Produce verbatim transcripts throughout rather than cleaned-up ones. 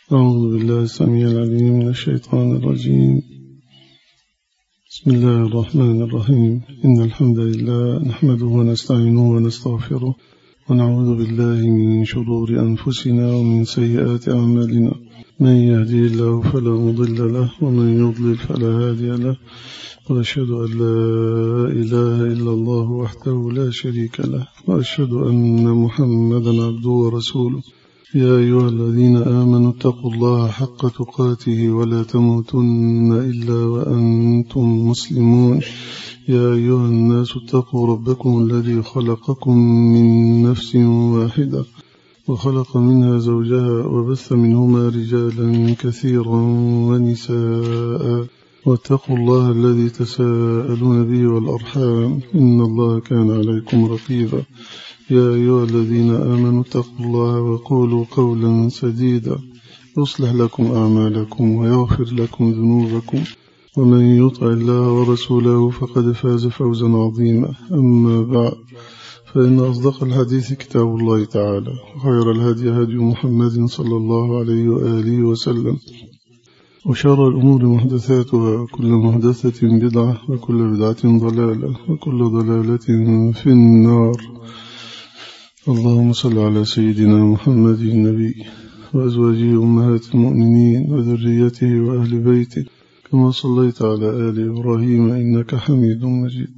أعوذ بالله السميع العليم من الشيطان الرجيم. بسم الله الرحمن الرحيم. إن الحمد لله نحمده ونستعينه ونستغفره ونعوذ بالله من شرور أنفسنا ومن سيئات أعمالنا. من يهدي الله فلا مضل له ومن يضلل فلا هادي له، وأشهد أن لا إله إلا الله وحده لا شريك له، وأشهد أن محمدا عبده ورسوله. يا أيها الذين آمنوا اتقوا الله حق تقاته ولا تموتن إلا وأنتم مسلمون. يا أيها الناس اتقوا ربكم الذي خلقكم من نفس واحدة وخلق منها زوجها وبث منهما رجالا كثيرا ونساء، واتقوا الله الذي تساءلون به والأرحام إن الله كان عليكم رقيبا. يا أيها الذين آمنوا اتقوا الله وقولوا قولا سديدا يصلح لكم أعمالكم ويغفر لكم ذنوبكم، ومن يطع الله ورسوله فقد فاز فوزا عظيما. أما بعد، فإن أصدق الحديث كتاب الله تعالى، وخير الهدي هدي محمد صلى الله عليه وآله وسلم، وشر الأمور محدثاتها، وكل محدثة بدعة، وكل بدعة ضلالة، وكل ضلالة في النار. اللهم صل على سيدنا محمد النبي وأزواجه أمهات المؤمنين وذريته وأهل بيته كما صليت على آل إبراهيم إنك حميد مجيد.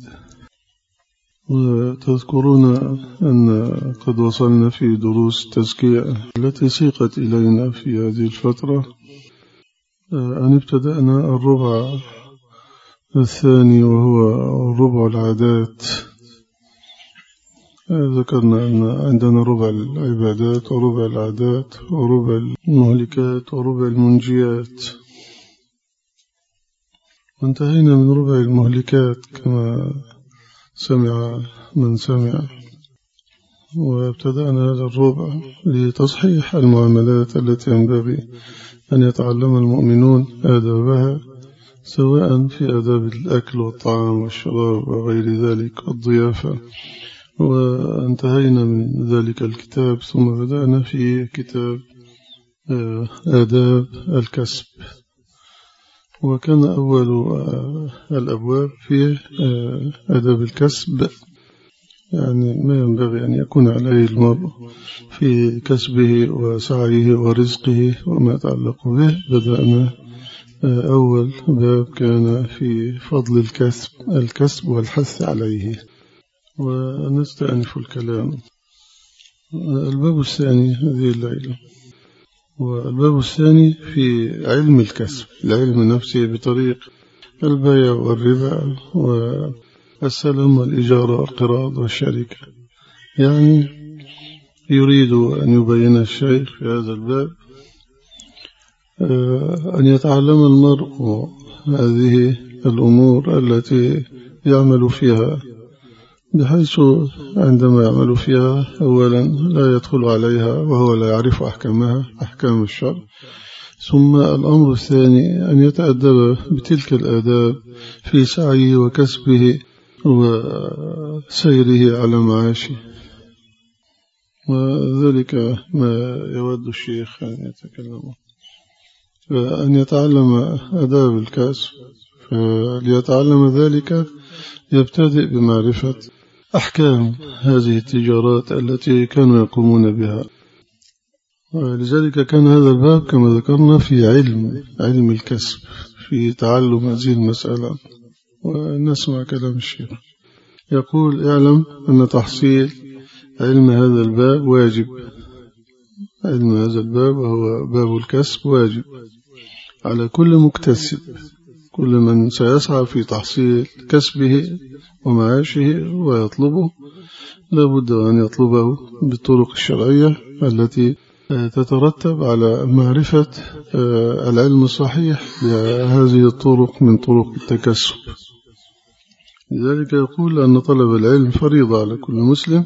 وتذكرون أن قد وصلنا في دروس التزكية التي سيقت إلينا في هذه الفترة، أن ابتدأنا الربع الثاني وهو ربع العادات. ذكرنا أن عندنا ربع العبادات وربع العادات وربع المهلكات وربع المنجيات، وانتهينا من ربع المهلكات كما سمع من سمع، وابتدأنا هذا الربع لتصحيح المعاملات التي ينبغي أن يتعلم المؤمنون آدابها، سواء في آداب الأكل والطعام والشراب وغير ذلك الضيافة. وانتهينا من ذلك الكتاب، ثم بدأنا في كتاب آداب الكسب، وكان أول الأبواب في آداب الكسب، يعني ما ينبغي أن يكون عليه المرء في كسبه وسعيه ورزقه وما يتعلق به. بدأنا أول باب كان في فضل الكسب الكسب والحث عليه، ونستأنف الكلام. الباب الثاني هذه الليلة، والباب الثاني في علم الكسب، العلم نفسه بطريق البيع والربا والسلم والإجارة والقراض والشركة. يعني يريد أن يبين الشيخ في هذا الباب أن يتعلم المرء هذه الأمور التي يعمل فيها، بحيث عندما يعمل فيها أولا لا يدخل عليها وهو لا يعرف أحكامها أحكام الشرع، ثم الأمر الثاني أن يتأدب بتلك الآداب في سعيه وكسبه وسيره على معاشه، وذلك ما يود الشيخ أن يتكلم، فأن يتعلم آداب الكسب. فليتعلم ذلك يبتدئ بمعرفة أحكام هذه التجارات التي كانوا يقومون بها. لذلك كان هذا الباب كما ذكرنا في علم علم الكسب، في تعلم هذه المسألة. ونسمع كلام الشيخ يقول: اعلم أن تحصيل علم هذا الباب واجب. علم هذا الباب وهو باب الكسب واجب على كل مكتسب، كل من سيسعى في تحصيل كسبه ومعاشه ويطلبه لابد أن يطلبه بالطرق الشرعية التي تترتب على معرفة العلم الصحيح لهذه الطرق من طرق التكسب. لذلك يقول أن طلب العلم فريضة على كل مسلم،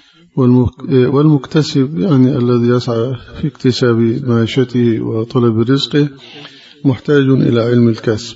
والمكتسب يعني الذي يسعى في اكتساب معيشته وطلب رزقه محتاج إلى علم الكسب.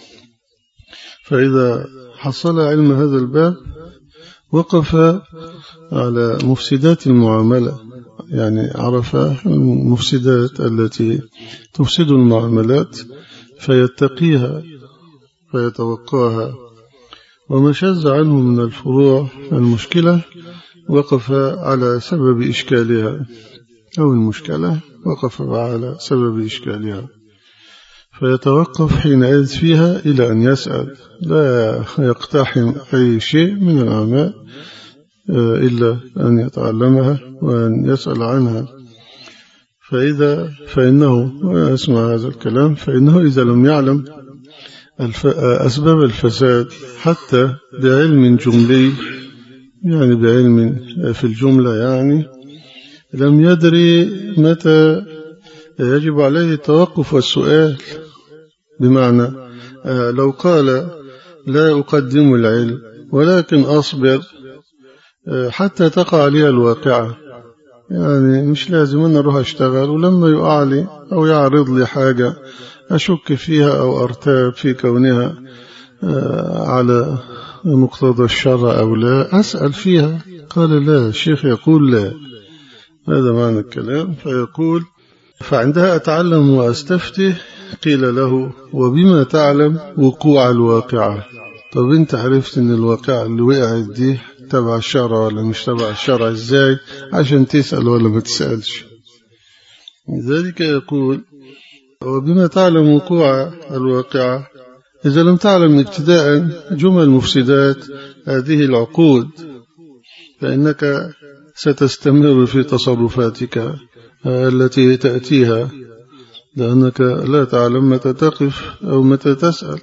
فإذا حصل علم هذا الباب وقف على مفسدات المعاملة، يعني عرف المفسدات التي تفسد المعاملات فيتقيها فيتوقاها، وما شذ عنه من الفروع المشكلة وقف على سبب إشكالها، أو المشكلة وقف على سبب إشكالها، فيتوقف حينئذ فيها إلى أن يسأل، لا يقتحم أي شيء من الأعمال إلا أن يتعلمها وأن يسأل عنها. فإذا فإنه أسمع هذا الكلام فإنه إذا لم يعلم أسباب الفساد حتى بعلم جملي، يعني بعلم في الجملة، يعني لم يدري متى يجب عليه التوقف والسؤال. بمعنى لو قال لا أقدم العلم ولكن أصبر حتى تقع لي الواقعة، يعني مش لازم أن أروح أشتغل ولما يقع لي أو يعرض لي حاجة أشك فيها أو أرتاب في كونها على مقتضى الشرع أو لا أسأل فيها. قال لا، الشيخ يقول لا، هذا معنى الكلام. فيقول فعندها أتعلم وأستفتي. قيل له وبما تعلم وقوع الواقعة؟ طب انت عرفت ان الواقعة اللي وقعت دي تبع الشرع ولا مش تبع الشرع ازاي عشان تسأل ولا ما تسألش؟ لذلك يقول وبما تعلم وقوع الواقعة؟ إذا لم تعلم ابتداء جمل مفسدات هذه العقود فإنك ستستمر في تصرفاتك التي تأتيها، لأنك لا تعلم متى تقف أو متى تسأل.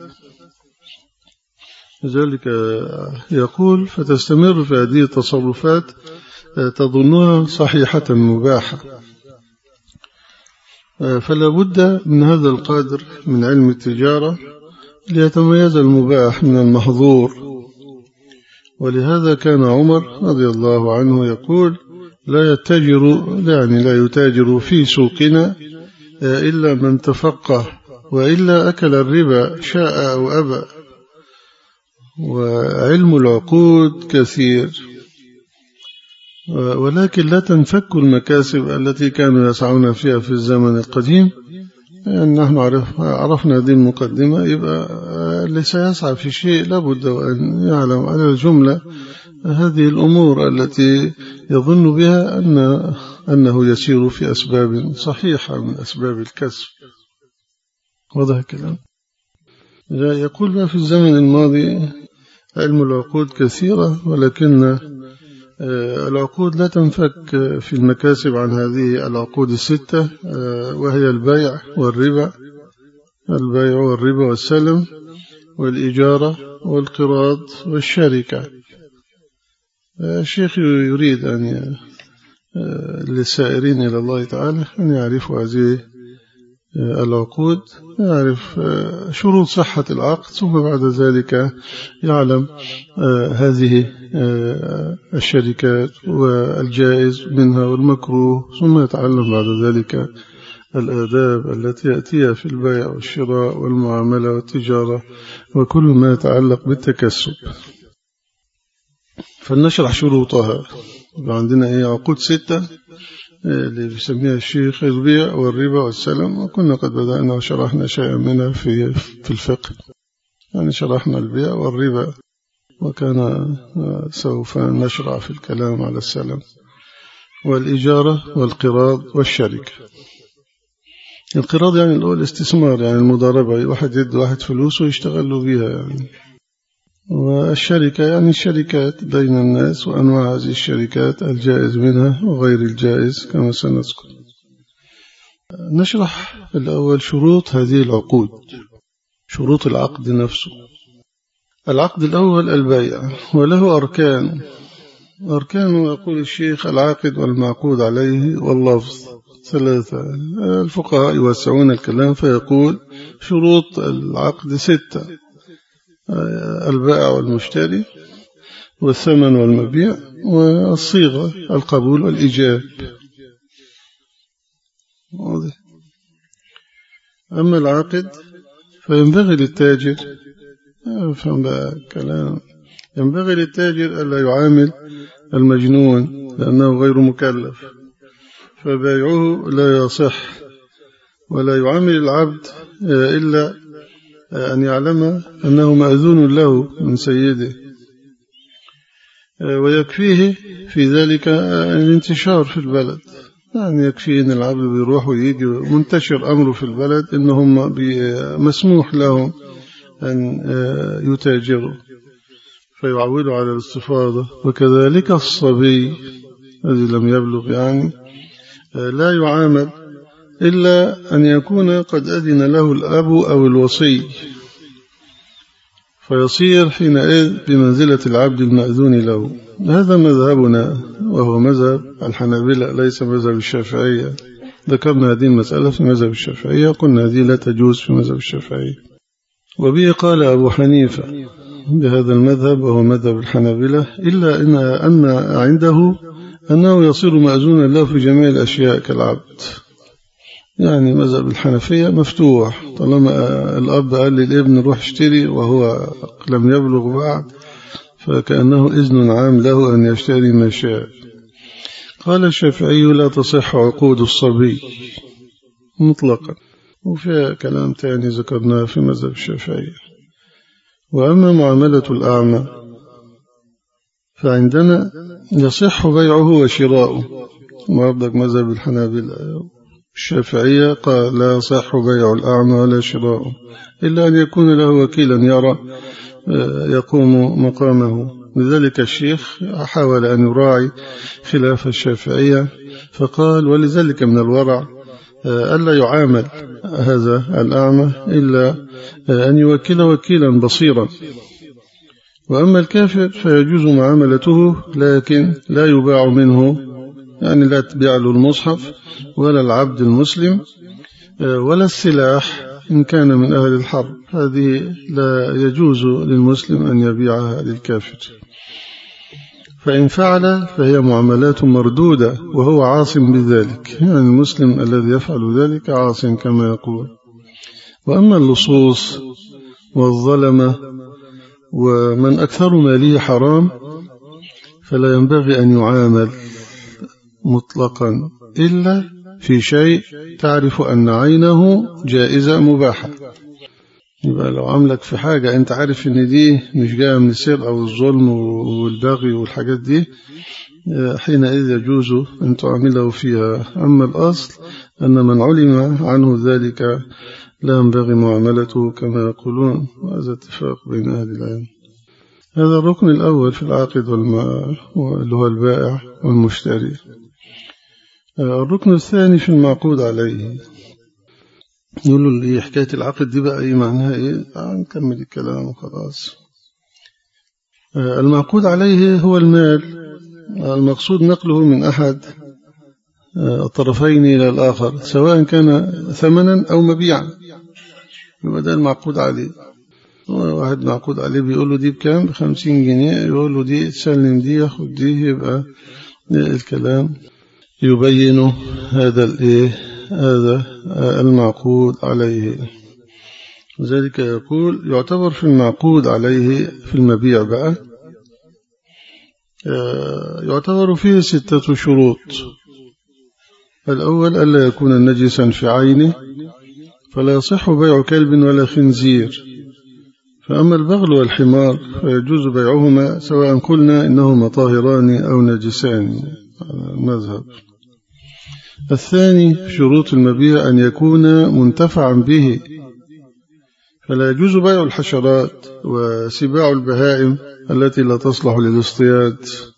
لذلك يقول فتستمر في هذه التصرفات تظنها صحيحة مباحة. فلا بد من هذا القدر من علم التجارة ليتميز المباح من المحظور. ولهذا كان عمر رضي الله عنه يقول لا يتاجر يعني لا يتاجر في سوقنا إلا من تفقه، وإلا أكل الربا شاء أو أبى. وعلم العقود كثير، ولكن لا تنفك المكاسب التي كانوا يسعون فيها في الزمن القديم. يعني نحن عرف عرفنا هذه المقدمة، يبقى اللي سيسعى في شيء لابد أن يعلم على الجملة هذه الأمور التي يظن بها أن أنه يسير في أسباب صحيحة من أسباب الكسب. واضح الكلام؟ يقول بقى في الزمن الماضي علم العقود كثيرة، ولكن العقود لا تنفك في المكاسب عن هذه العقود الستة، وهي البيع والربا البيع والربا والسلم والإجارة والقراض والشركة. الشيخ يريد أن للسائرين إلى الله تعالى أن يعرفوا هذه العقود، يعرف شروط صحة العقد، ثم بعد ذلك يعلم هذه الشركات والجائز منها والمكروه، ثم يتعلم بعد ذلك الآداب التي يأتيها في البيع والشراء والمعاملة والتجارة وكل ما يتعلق بالتكسب. فلنشرح شروطها. عندنا ايه عقود ستة اللي بيسميها الشيخ البيع والربا والسلم، وكنا قد بدأنا وشرحنا شيئا منها في في الفقه، يعني شرحنا البيع والربا، وكان سوف نشرع في الكلام على السلم والإجارة والقراض والشركة. القراض يعني الأول استثمار، يعني المضاربة، واحد يد واحد فلوس ويشتغل له بيها يعني. والشركة يعني الشركات بين الناس وأنواع هذه الشركات الجائز منها وغير الجائز كما سنذكر. نشرح الأول شروط هذه العقود، شروط العقد نفسه. العقد الأول البيع، وله أركان. أركان يقول الشيخ العاقد والمعقود عليه واللفظ ثلاثة. الفقهاء يوسعون الكلام فيقول شروط العقد ستة: البائع والمشتري والثمن والمبيع والصيغة القبول والإيجاب. أما العقد فينبغي للتاجر، فهم بقى كلام، ينبغي للتاجر ألا يعامل المجنون لأنه غير مكلف، فبيعه لا يصح، ولا يعامل العبد إلا أن يعلم أنه مأذون له من سيده، ويكفيه في ذلك الانتشار في البلد. يعني يكفي أن العبد بيروح ويجي منتشر أمره في البلد إنهم مسموح لهم أن يتاجروا فيعودوا على الاستفاضة. وكذلك الصبي الذي لم يبلغ يعني لا يعامل إلا أن يكون قد أذن له الأب أو الوصي، فيصير حينئذ بمنزلة العبد المأذون له. هذا مذهبنا وهو مذهب الحنابلة ليس مذهب الشافعية. ذكرنا هذه المسألة في مذهب الشافعية، قلنا هذه لا تجوز في مذهب الشافعية. وبه قال أبو حنيفة بهذا المذهب وهو مذهب الحنابلة، إلا إن, أن عنده أنه يصير مأذونا له في جميع الأشياء كالعبد. يعني مذهب الحنفية مفتوح، طالما الأب قال للابن روح اشتري وهو لم يبلغ بعد فكأنه إذن عام له أن يشتري ما شاء. قال الشافعي لا تصح عقود الصبي مطلقا، وفي كلام تاني ذكرناه في مذهب الشافعي. وأما معاملة الأعمى فعندنا يصح بيعه وشراؤه، وأبدأ مذهب الحنابلة. الشافعية قال لا يصح بيع الأعمى ولا شراؤه إلا أن يكون له وكيلا يرى يقوم مقامه. لذلك الشيخ حاول أن يراعي خلاف الشافعية فقال ولذلك من الورع ألا يعامل هذا الأعمى إلا أن يوكل وكيلا بصيرا. وأما الكافر فيجوز معاملته لكن لا يباع منه، يعني لا تبيع له المصحف ولا العبد المسلم ولا السلاح إن كان من أهل الحرب، هذه لا يجوز للمسلم أن يبيعها للكافر. فإن فعل فهي معاملات مردودة وهو عاص بذلك، يعني المسلم الذي يفعل ذلك عاص كما يقول. وأما اللصوص والظلمة ومن أكثر ماله حرام فلا ينبغي أن يعامل مطلقا إلا في شيء تعرف أن عينه جائزة مباحة. يبقى لو عملك في حاجة أنت عارف أن دي مش جاية من السرقة أو الظلم والبغي والحاجات دي، حينئذ يجوز أن تعامله فيها. أما الأصل أن من علم عنه ذلك لا ينبغي معاملته كما يقولون، وهذا اتفاق بين أهل العلم. هذا الركن الأول في العاقد اللي هو البائع والمشتري. الركن الثاني في المعقود عليه. يقولوا لي حكاية العقد دي بقى ايه معناها ايه؟ نكمل الكلام وخلاص. المعقود عليه هو المال المقصود نقله من أحد الطرفين إلى الآخر سواء كان ثمنا أو مبيعا، يبقى ده المعقود عليه. واحد معقود عليه بيقول له دي بكام؟ بخمسين جنيه، يقول له دي تسلم دي ياخد دي، يبقى الكلام يبين هذا الايه هذا المعقود عليه. وذلك يقول يعتبر في المعقود عليه في المبيع بقى يعتبر فيه ستة شروط. الأول ألا يكون نجسا في عينه، فلا يصح بيع كلب ولا خنزير. فأما البغل والحمار فيجوز بيعهما سواء قلنا إنهما طاهران أو نجسان المذهب. الثاني شروط المبيع أن يكون منتفعا به، فلا يجوز بيع الحشرات وسباع البهائم التي لا تصلح للاصطياد.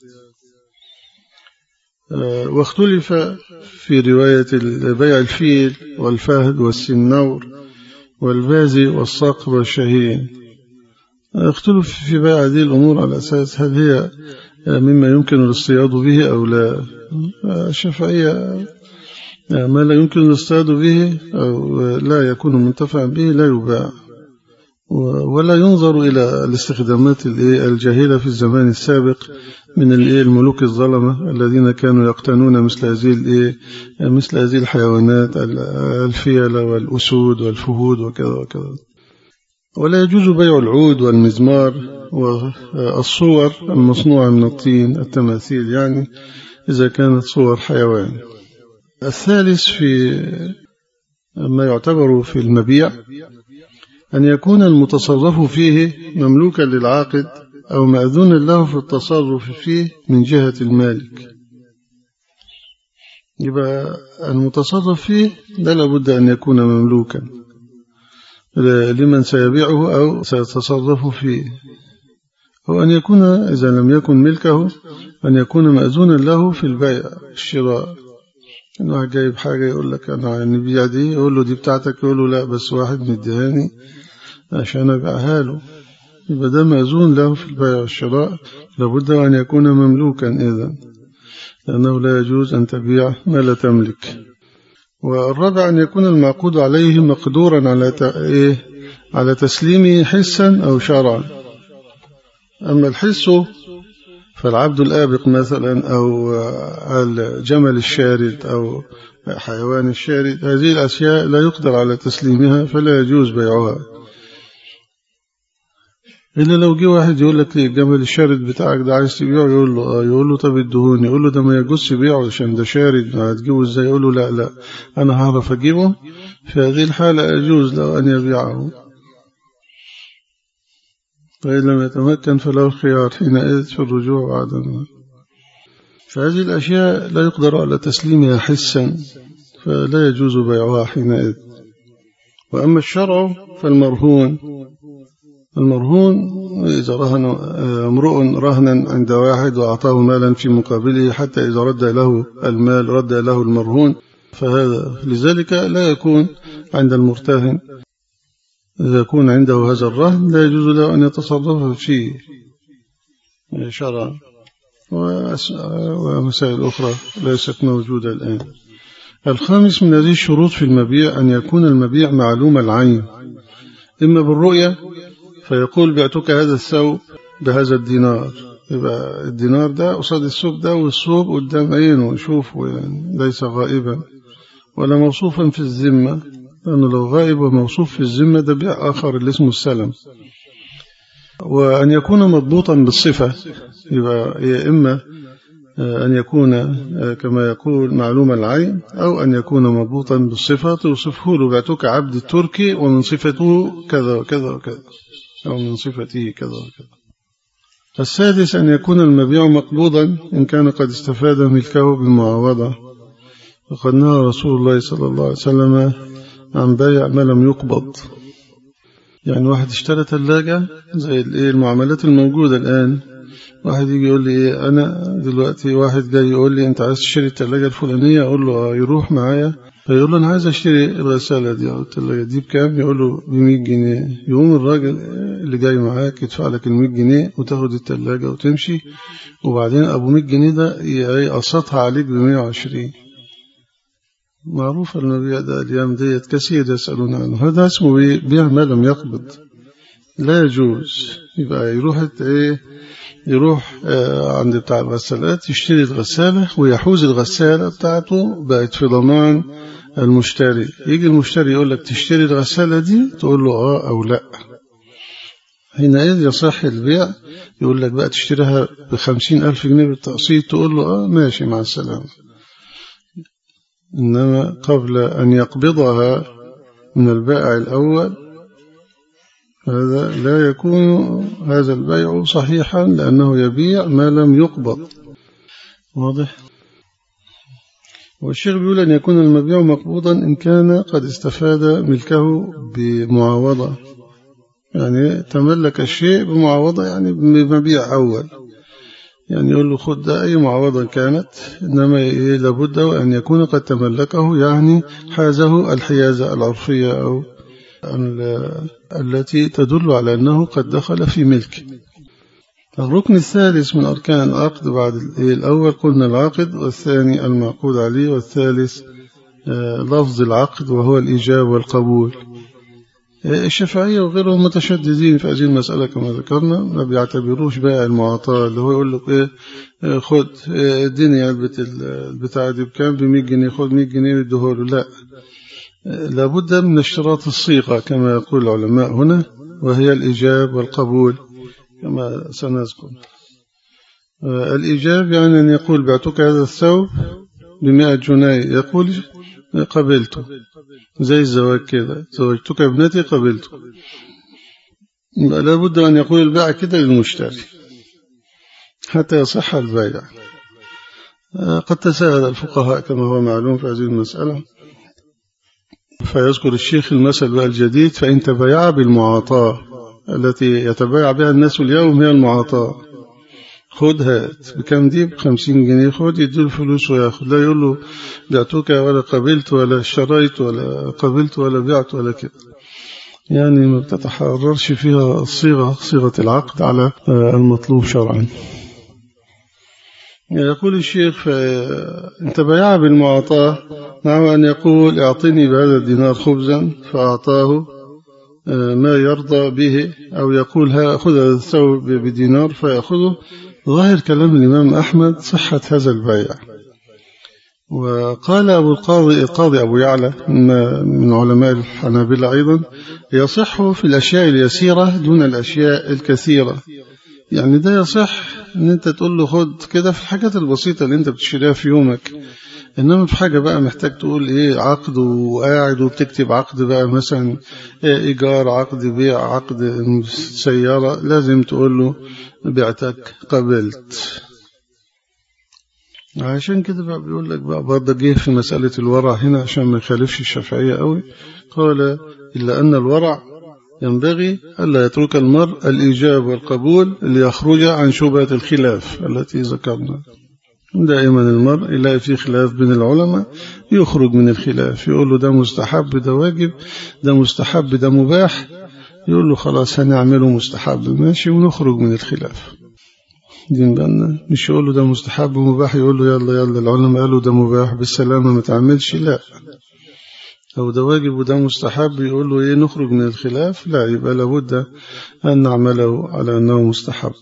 واختلف في رواية بيع الفيل والفهد والسنور والبازي والصقر والشهين. اختلف في بيع هذه الأمور على أساس هل هي مما يمكن الاصطياد به أو لا. الشافعية ما لا يمكن الاصطياد به أو لا يكون منتفعا به لا يباع، ولا ينظر إلى الاستخدامات الجاهلة في الزمان السابق من الملوك الظلمة الذين كانوا يقتنون مثل هذه مثل هذه الحيوانات الفيلة والأسود والفهود وكذا وكذا. ولا يجوز بيع العود والمزمار والصور المصنوعة من الطين، التماثيل يعني إذا كانت صور حيوان. الثالث في ما يعتبر في المبيع أن يكون المتصرف فيه مملوكا للعاقد أو مأذونا له في التصرف فيه من جهة المالك. يبقى المتصرف فيه لا لابد أن يكون مملوكا لمن سيبيعه أو سيتصرف فيه، أو أن يكون إذا لم يكن ملكه أن يكون مأذونا له في البيع الشراء. إن واحد جايب حاجة يقول لك أنا نبيع دي، يقول له دي بتاعتك، يقول له لا بس واحد مديهاني عشان أبيعها له، يبقى ده مأذون له في البيع والشراء، لابد أن يكون مملوكا إذن، لأنه لا يجوز أن تبيع ما لا تملك. والرابع أن يكون المعقود عليه مقدورا على إيه؟ على تسليمه حسا أو شرعا. أما الحس فالعبد الآبق مثلا أو الجمل الشارد أو حيوان الشارد، هذه الأشياء لا يقدر على تسليمها فلا يجوز بيعها، إلا لو جه واحد يقول لك الجمل الشارد بتاعك ده عايز تبيعه، يقول له آه، يقول له طب الدهون، يقول له ده ما يجوز بيعه عشان ده شارد، هتجيبه ازاي؟ يقول له لا لا أنا هعرف أجيبه، في هذه الحالة يجوز له أن يبيعه، فإن لم يتمكن فله الخيار حينئذ في الرجوع بعد المال. فهذه الأشياء لا يقدر على تسليمها حسا فلا يجوز بيعها حينئذ. وأما الشرع فالمرهون، المرهون إذا رهن امرؤ رهنا عند واحد وأعطاه مالا في مقابله حتى إذا رد له المال رد له المرهون، فهذا لذلك لا يكون عند المرتهن، إذا يكون عنده هذا الرهن لا يجوز له أن يتصرف فيه شرعا. ومسائل أخرى ليست موجودة الآن. الخامس من هذه الشروط في المبيع أن يكون المبيع معلوم العين، إما بالرؤية فيقول بعتك هذا الثوب بهذا الدينار، يبقى الدينار ده قصاد الثوب ده، والثوب قدام عينه يشوفه، يعني ليس غائبا ولا موصوفا في الذمة، لأنه لو غائب وموصوف في الذمة ده بيع آخر اللي اسمه السلم. وأن يكون مضبوطا بالصفة، يبقى يا إما أن يكون كما يقول معلوم العين، أو أن يكون مضبوطا بالصفة توصفه له بعتك عبد التركي ومن صفته كذا وكذا وكذا، أو من صفته كذا وكذا. السادس أن يكون المبيع مقبوضا إن كان قد استفاد ملكه بالمعاوضة، وقد نهى رسول الله صلى الله عليه وسلم عن بيع ما لم يقبض. يعني واحد اشترى ثلاجة زي المعاملات الموجودة الآن، واحد يجي يقول لي إيه، أنا دلوقتي واحد جاي يقول لي أنت عايز تشتري الثلاجة الفلانية، أقول له يروح معايا، فيقول له أنا عايز أشتري الغسالة دي أو الثلاجة دي بكام، يقول له بمية جنيه. يقوم الراجل اللي جاي معاك يدفع لك المية جنيه وتاخد الثلاجة وتمشي، وبعدين أبو مية جنيه ده يقسطها عليك بمية وعشرين. معروف المبيع ده اليوم ديت كثير يسألون عنه، هذا اسمه بيع ما لم يقبض، لا يجوز. يبقى يروح ايه، يروح عند بتاع الغسالات يشتري الغسالة ويحوز الغسالة بتاعته بقت في ضمان المشتري. يجي المشتري يقول لك تشتري الغسالة دي، تقول له آه أو لا، حينئذ يصح البيع. يقول لك بقى تشتريها بخمسين ألف جنيه بالتقسيط، تقول له آه ماشي مع السلامة. إنما قبل أن يقبضها من البائع الأول هذا لا يكون هذا البيع صحيحا، لأنه يبيع ما لم يقبض. واضح؟ والشيخ بيقول أن يكون المبيع مقبوضا إن كان قد استفاد ملكه بمعاوضة، يعني تملك الشيء بمعاوضة، يعني بمبيع أول، يعني يقول له خد ده أي معاوضة كانت، إنما لابد أن يكون قد تملكه، يعني حازه الحيازة العرفية أو التي تدل على أنه قد دخل في ملك. الركن الثالث من أركان العقد بعد الأول قلنا العقد، والثاني المعقود عليه، والثالث لفظ العقد وهو الإيجاب والقبول. الشافعية وغيرهم متشددين في هذه المسألة كما ذكرنا، ما بيعتبروش بيع المعاطاة، اللي هو يقول لك إيه خد اديني علبة البتاع دي بكام، بمية جنيه، خد مية جنيه واديهوله. لا، لابد من اشتراط الصيغة كما يقول العلماء هنا، وهي الإيجاب والقبول كما سنذكر. الإيجاب يعني أن يقول بعتك هذا الثوب بمئة جنيه يقول قبلته، زي الزواج كده، زوجتك ابنتي قبلته، لابد أن يقول البائع كده للمشتري حتى يصح البيع. قد تساهل الفقهاء كما هو معلوم في هذه المسألة، فيذكر الشيخ المثل الجديد: فإن تبايع بالمعاطاة التي يتبايع بها الناس اليوم هي المعاطاة، خد هات بكم دي؟ بخمسين جنيه، خد، يديله الفلوس وياخد، لا يقول له بعتك ولا قبلت ولا اشتريت ولا قبلت ولا بعت ولا كده، يعني ما بتتحررش فيها الصيغة، صيغة العقد على المطلوب شرعا. يقول الشيخ: فإن تبايع بالمعاطاة مع أن يقول اعطني بهذا الدينار خبزا فأعطاه ما يرضى به، أو يقول ها خذ هذا الثوب بدينار فيأخذه، ظاهر كلام الإمام أحمد صحة هذا البيع. وقال أبو القاضي القاضي أبو يعلى من علماء الحنابلة أيضا: يصح في الأشياء اليسيرة دون الأشياء الكثيرة، يعني ده يصح ان انت تقول له خد كده في الحاجات البسيطة اللي انت بتشتريها في يومك، انما في حاجة بقى محتاج تقول ايه عقد وقاعد وبتكتب عقد بقى مثلا إيه ايجار، عقد بيع، عقد سيارة، لازم تقول له بعتك قبلت. عشان كده بقى بيقول لك بقى برضه جه في مسألة الورع هنا عشان ما يخالفش الشافعية قوي، قال: إلا أن الورع ينبغي ألا يترك المرء الإيجاب والقبول ليخرج عن شبهة الخلاف التي ذكرنا. دائما المرء يلاقي في خلاف بين العلماء يخرج من الخلاف، يقول له ده مستحب ده واجب، ده مستحب ده مباح، يقول له خلاص هنعمله مستحب ماشي ونخرج من الخلاف. دين بالنا، مش يقول له ده مستحب ومباح يقول له يلا يلا العلماء قالوا ده مباح بالسلامة ما تعملش، لا، أو ده واجب وده مستحب يقول له إيه نخرج من الخلاف، لا، يبقى لابد أن نعمله على أنه مستحب.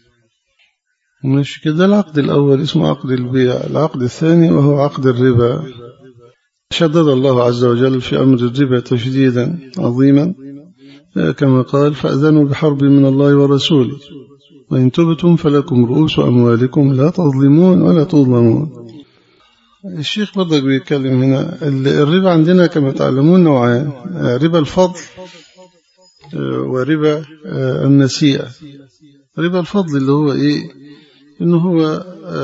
مش كده؟ العقد الأول اسمه عقد البيع. العقد الثاني وهو عقد الربا. شدد الله عز وجل في أمر الربا تشديدا عظيما، كما قال: فأذنوا بحرب من الله ورسوله وإن تبتم فلكم رؤوس أموالكم لا تظلمون ولا تظلمون. الشيخ برضك بيتكلم هنا. الربا عندنا كما تعلمون نوعان: ربا الفضل وربا النسيئة. ربا الفضل اللي هو إيه؟ إنه هو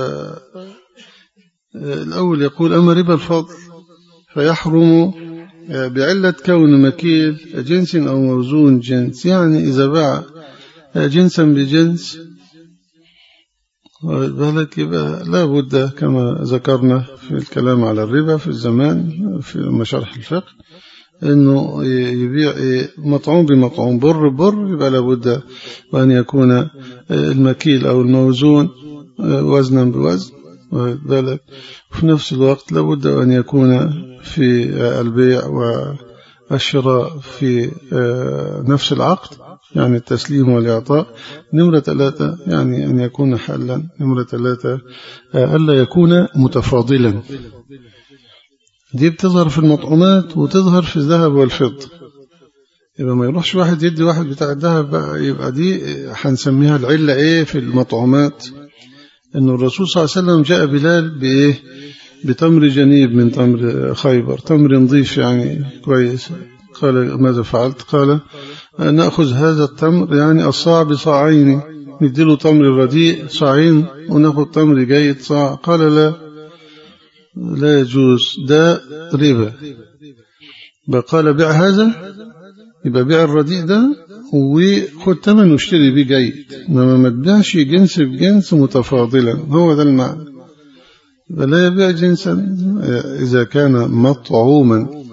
الأول يقول: أما ربا الفضل فيحرم بعلة كون مكيل جنس أو موزون جنس، يعني إذا باع جنسا بجنس بالك يبقى لا بد كما ذكرنا في الكلام على الربا في الزمان في مشارح الفقه أنه يبيع مطعوم بمطعوم، بر بر، يبقى لا بد وأن يكون المكيل أو الموزون وزنا بوزن، بالك في نفس الوقت لا بد أن يكون في البيع والشراء في نفس العقد، يعني التسليم والإعطاء. نمرة ثلاثة يعني أن يكون حلا. نمرة ثلاثة ألا يكون متفاضلا. دي بتظهر في المطعومات وتظهر في الذهب والفضة. يبقى ما يروحش واحد يدي واحد بتاع الذهب بقى، يبقى دي هنسميها العلة إيه في المطعومات؟ إنه الرسول صلى الله عليه وسلم جاء بلال بإيه؟ بتمر جنيب من تمر خيبر، تمر نظيف يعني كويس. قال: ماذا فعلت؟ قال: نأخذ هذا التمر يعني الصاع بصاعين، نديله تمر رديء صاعين ونأخذ تمر جيد صاع. قال: لا لا يجوز، ده ربا. قال: بيع هذا، يبقى بيع الرديء ده وخد تمن واشتري بيه جيد، انما ما تبيعش جنس بجنس متفاضلا، هو ده المعنى. يبقى لا يبيع جنسا إذا كان مطعوما.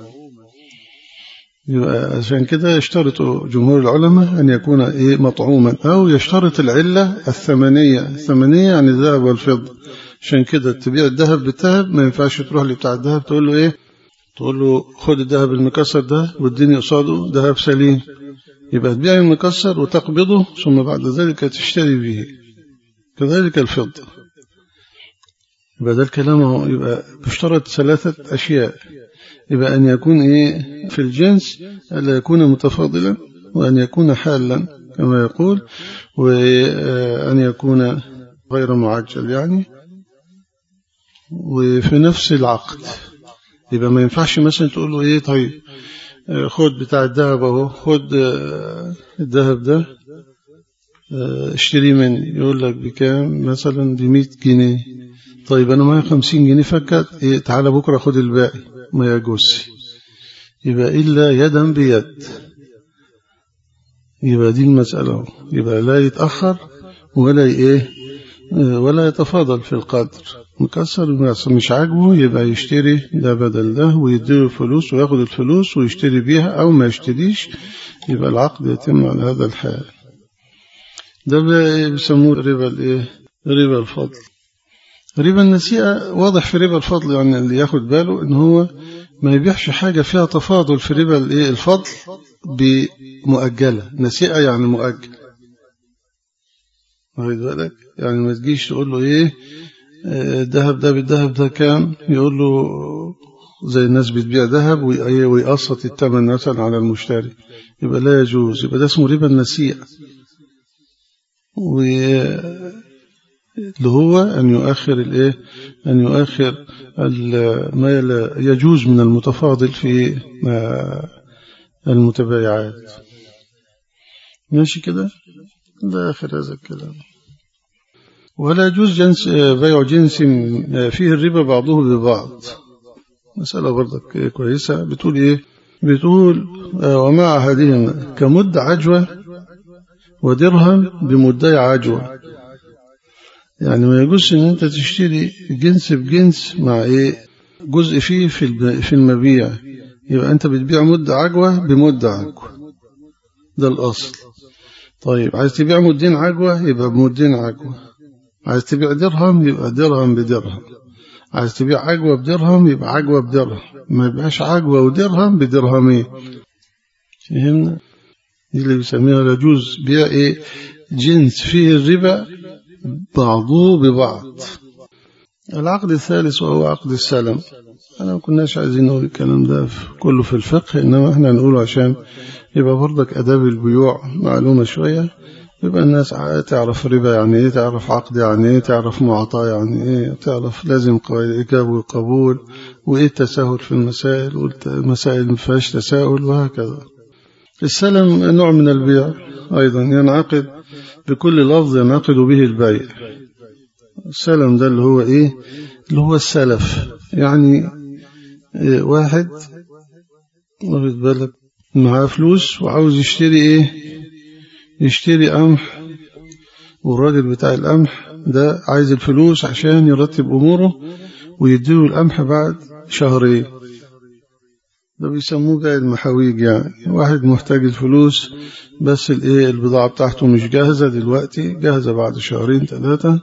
يبقى عشان كده يشترط جمهور العلماء أن يكون إيه مطعوما، أو يشترط العلة الثمنية. الثمنية يعني الذهب والفضة. عشان كده تبيع الذهب بالذهب، ما ينفعش تروح لبتاع الذهب تقول له إيه، تقول له خد الذهب المكسر ده واديني قصاده ذهب سليم. يبقى تبيع المكسر وتقبضه ثم بعد ذلك تشتري به. كذلك الفضة. يبقى ده الكلام. يبقى بيشترط ثلاثة أشياء. يبقى أن يكون إيه في الجنس، ألا يكون متفاضلا، وأن يكون حالا كما يقول، وأن يكون غير معجل يعني، وفي نفس العقد. يبقى ما ينفعش مثلا تقول له إيه طيب خد بتاع الذهب أهو، خد الذهب ده اشتري مني، يقول لك بكام؟ مثلا بمئة جنيه. طيب أنا معايا خمسين جنيه فكت، إيه تعالى بكرة خد الباقي، ما يجوز. يبقى إلا يدا بيد. يبقى دي المسألة. يبقى لا يتأخر ولا إيه ولا يتفاضل في القدر. مكسر مش عاجبه يبقى يشتري ده بدل ده ويديه الفلوس وياخد الفلوس ويشتري بيها، أو ما يشتريش يبقى العقد يتم على هذا الحال. ده بيسموه ربا الايه؟ ربا الفضل. ربا النسيئة واضح في ربا الفضل، يعني اللي ياخد باله ان هو ما يبيعش حاجة فيها تفاضل في ربا الايه الفضل بمؤجلة. نسيئة يعني مؤجل، واخد بالك؟ يعني ما تجيش تقول له ايه الذهب ده بالذهب ده كام، يقول له زي الناس بتبيع ذهب ويقسط الثمن مثلا على المشتري، يبقى لا يجوز. يبقى ده اسمه ربا النسيئة، واللي هو أن يؤخر الإيه أن يؤخر ما لا يجوز من المتفاضل في المتبايعات. ماشي كده؟ ده آخر هذا الكلام. ولا يجوز جنس بيع جنس فيه الربا بعضه ببعض. مسألة برضك كويسة. بتقول إيه؟ بتقول ومع أحدهما كمد عجوة ودرهم بمدي عجوة. يعني ما يجوز ان انت تشتري جنس بجنس مع ايه جزء فيه في المبيع، يبقى انت بتبيع مد عجوة بمد عجوة، ده الاصل. طيب عايز تبيع مدين عجوة يبقى بمدين عجوة، عايز تبيع درهم يبقى درهم بدرهم، عايز تبيع عجوة بدرهم يبقى عجوة بدرهم، ما يبقاش عجوة ودرهم بدرهمين. فهمنا؟ دي اللي بيسميها يجوز بيع ايه جنس فيه الربا بعضه ببعض. العقد الثالث وهو عقد السلم. أنا ما كناش عايزين نقول الكلام ده كله في الفقه، إنما إحنا نقوله عشان يبقى برضك أداب البيوع معلومة شوية، يبقى الناس تعرف ربا يعني إيه، تعرف عقد يعني إيه، تعرف معطى يعني إيه، تعرف لازم إجابة وقبول، وإيه التساهل في المسائل، والمسائل ما فيهاش تساهل، وهكذا. السلم نوع من البيع أيضا، ينعقد بكل لفظ ينعقد به البيع. السلم ده اللي هو إيه؟ اللي هو السلف. يعني إيه واحد واخد بالك معاه فلوس وعاوز يشتري إيه؟ يشتري قمح، والراجل بتاع القمح ده عايز الفلوس عشان يرتب أموره ويديه القمح بعد شهرين. ده بيسموه بيع المحاويج. يعني واحد محتاج الفلوس بس الايه البضاعة بتاعته مش جاهزة دلوقتي، جاهزة بعد شهرين ثلاثة،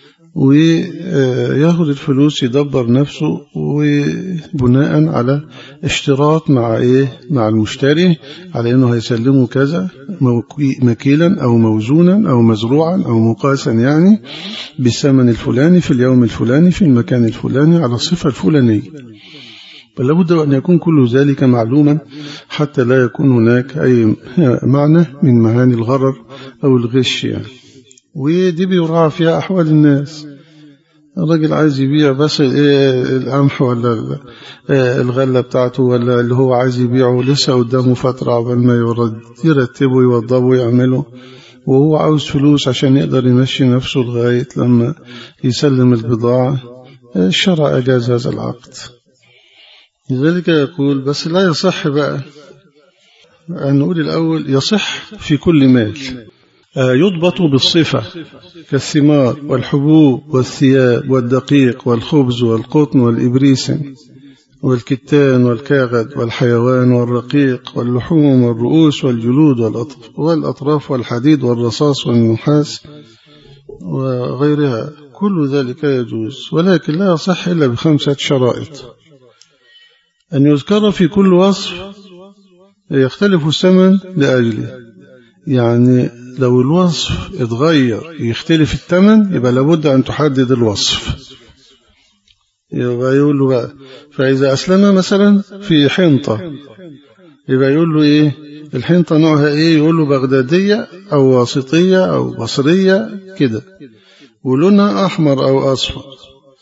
وياخد الفلوس يدبر نفسه، وبناء على اشتراط مع ايه مع المشتري على انه هيسلمه كذا مكيلا او موزونا او مزروعا او مقاسا، يعني بالثمن الفلاني في اليوم الفلاني في المكان الفلاني على الصفة الفلانية. بل لابد أن يكون كل ذلك معلوما حتى لا يكون هناك أي معنى من معاني الغرر أو الغش يعني. ودي بيراعى فيها أحوال الناس. الراجل عايز يبيع بس القمح ولا الغلة بتاعته ولا اللي هو عايز يبيعه لسه قدامه فترة قبل ما يرتبه يوضبه يعمله، وهو عاوز فلوس عشان يقدر يمشي نفسه لغاية لما يسلم البضاعة. الشرع أجاز هذا العقد. لذلك يقول بس لا يصح بقى أن نقول الأول يصح في كل مال يضبط بالصفة كالثمار والحبوب والثياب والدقيق والخبز والقطن والإبريسن والكتان والكاغد والحيوان والرقيق واللحوم والرؤوس والجلود والأطراف والحديد والرصاص والنحاس وغيرها. كل ذلك يجوز، ولكن لا يصح إلا بخمسة شرائط: أن يذكر في كل وصف يختلف الثمن لأجله. يعني لو الوصف اتغير يختلف الثمن يبقى لابد أن تحدد الوصف. يبقى يقول له بقى فإذا أسلم مثلا في حنطة يبقى يقول له إيه الحنطة نوعها إيه، يقول له بغدادية أو واسطية أو بصرية كده، ولونها أحمر أو أصفر،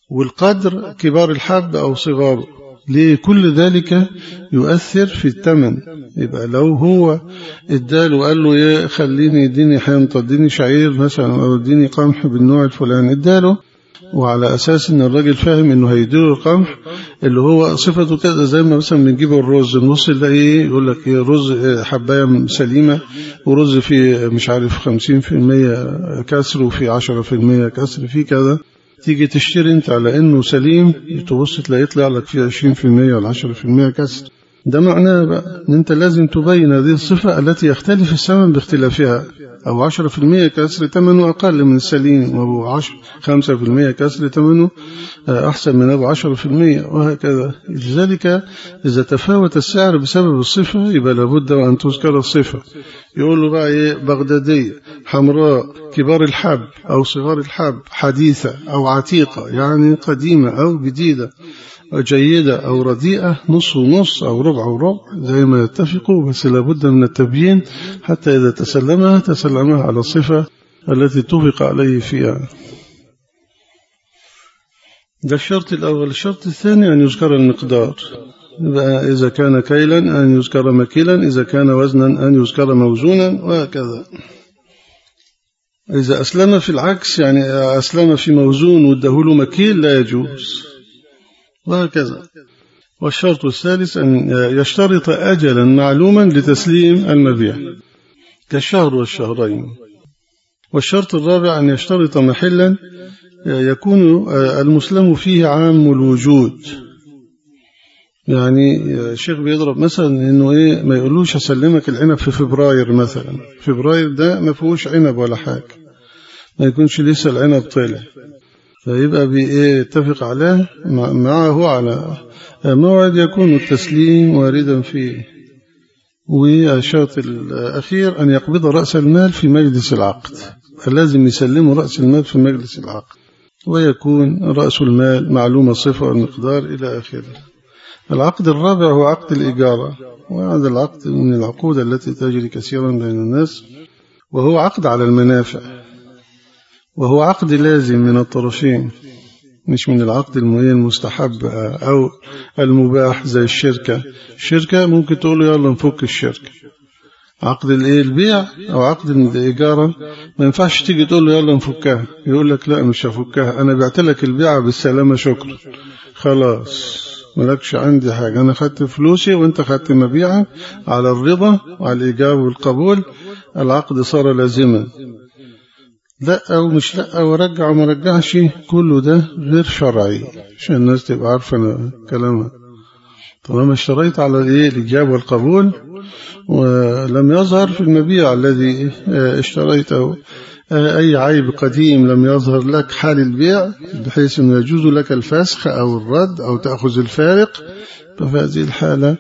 والقدر كبار الحب أو صغاره. ليه؟ كل ذلك يؤثر في الثمن. يبقى لو هو ادال وقال له ايه خليني اديني حنطة اديني شعير مثلا او اديني قمح بالنوع الفلاني اداله، وعلى أساس أن الراجل فاهم أنه هيديله القمح اللي هو صفته كده، زي ما مثلا بنجيب الرز نبص نلاقيه يقول لك إيه رز حباية سليمة ورز فيه مش عارف خمسين في المية كسر وفي عشرة في المية كسر فيه كذا. تيجي تشتري أنت على أنه سليم تبص تلاقيه يطلع لك فيه عشرين في المية ولا عشرة في المية كسر. ده معناه بقى أن أنت لازم تبين هذه الصفة التي يختلف الثمن باختلافها. أو عشرة في المية كسر ثمنه أقل من السليم، وأبو عشر خمسة في المية كسر ثمنه أحسن من أبو عشرة في المية، وهكذا. لذلك إذا تفاوت السعر بسبب الصفة يبقى لابد وأن تذكر الصفة. يقول له بقى إيه بغدادية حمراء كبار الحب أو صغار الحب، حديثة أو عتيقة يعني قديمة أو جديدة، جيدة أو رديئة، نص ونص أو ربع وربع زي ما يتفقوا، بس لابد من التبيين حتى إذا تسلمها تسلمها على الصفة التي اتفق عليه فيها. ده الشرط الأول. الشرط الثاني أن يذكر المقدار، إذا كان كيلا أن يذكر مكيلا، إذا كان وزنا أن يذكر موزونا، وهكذا. إذا أسلم في العكس يعني أسلم في موزون وادهله مكيل لا يجوز، وهكذا. والشرط الثالث أن يشترط أجلا معلوما لتسليم المبيع كالشهر والشهرين. والشرط الرابع أن يشترط محلا يكون المسلم فيه عام الوجود. يعني الشيخ بيضرب مثلا إنه إيه ما يقولوش أسلمك العنب في فبراير مثلا، فبراير ده ما فيهوش عنب ولا حاجة، ما يكونش لسه العنب طلع، فيبقى بيتفق عليه معه على موعد يكون التسليم واردا فيه. والشرط الأخير أن يقبض رأس المال في مجلس العقد، فلازم يسلمه رأس المال في مجلس العقد، ويكون رأس المال معلوم الصفة والمقدار إلى آخره. العقد الرابع هو عقد الإجارة، وهذا العقد من العقود التي تجري كثيرا بين الناس، وهو عقد على المنافع، وهو عقد لازم من الطرفين، مش من العقد المستحب أو المباح زي الشركة. الشركة ممكن تقول له يلا نفك الشركة. عقد البيع أو عقد الإجارة ما ينفعش تيجي تقول له يلا نفكها، يقول لك لا مش هفكها، أنا بعت لك البيعة بالسلامة شكرا خلاص ملكش عندي حاجة، أنا خدت فلوسي وانت خدت مبيعة على الرضا وعلى الإجابة والقبول، العقد صار لازما. لا أو مش لا ورجع وما رجعش، كله ده غير شرعي عشان الناس تبقى عارفة كلامها. طالما اشتريت على الايه الإجابة والقبول ولم يظهر في المبيع الذي اشتريته أي عيب قديم، لم يظهر لك حال البيع بحيث أنه يجوز لك الفسخ أو الرد أو تأخذ الفارق، ففي هذه الحالة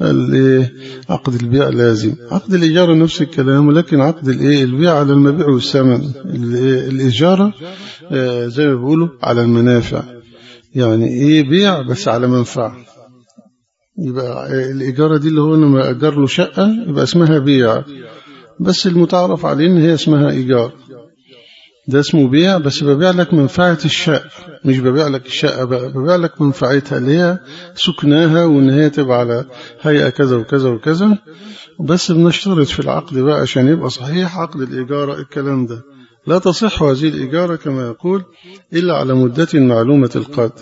عقد البيع لازم. عقد الإجارة نفس الكلام، ولكن عقد البيع على المبيع والثمن. الإجارة زي ما بيقولوا على المنافع، يعني إيه بيع بس على منفعة. يبقى الإجارة دي اللي هو لما أجر له شقة يبقى اسمها بيع، بس المتعرف عليه إن هي اسمها إيجار. ده اسمه بيع، بس ببيع لك منفعة الشقة، مش ببيع لك الشقة بقى، ببيع لك منفعتها اللي هي سكناها وإن هي تبقى على هيئة كذا وكذا وكذا. بس بنشترط في العقد بقى عشان يبقى صحيح عقد الإيجار الكلام ده. لا تصح هذه الإيجارة كما يقول إلا على مدة معلومة القدر،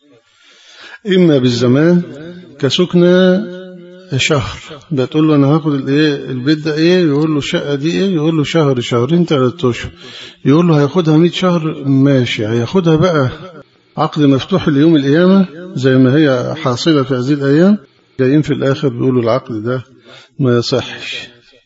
إما بالزمان كسكنة شهر، بتقول له أنا هاخد الإيه البيت ده إيه، يقول له الشقة دي إيه، يقول له شهر شهرين ثلاثة أشهر، يقول له هياخدها مئة شهر ماشي، هياخدها بقى عقد مفتوح ليوم القيامة زي ما هي حاصلة في هذه الأيام، جايين في الآخر بيقولوا العقد ده ما يصحش.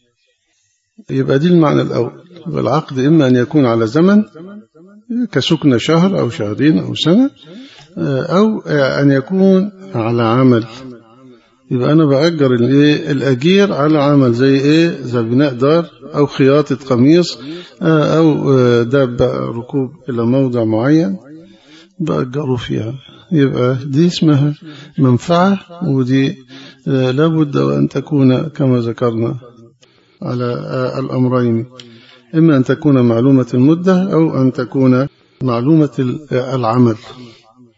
يبقى دي المعنى الأول. والعقد إما أن يكون على زمن كسكنة شهر أو شهرين أو سنة، أو أن يكون على عمل. يبقى أنا بأجر الأجير على عمل زي إيه، زي بناء دار أو خياطة قميص أو دابة ركوب إلى موضع معين بأجره فيها. يبقى دي اسمها منفعة، ودي لابد أن تكون كما ذكرنا على الأمرين، إما أن تكون معلومة المدة أو أن تكون معلومة العمل.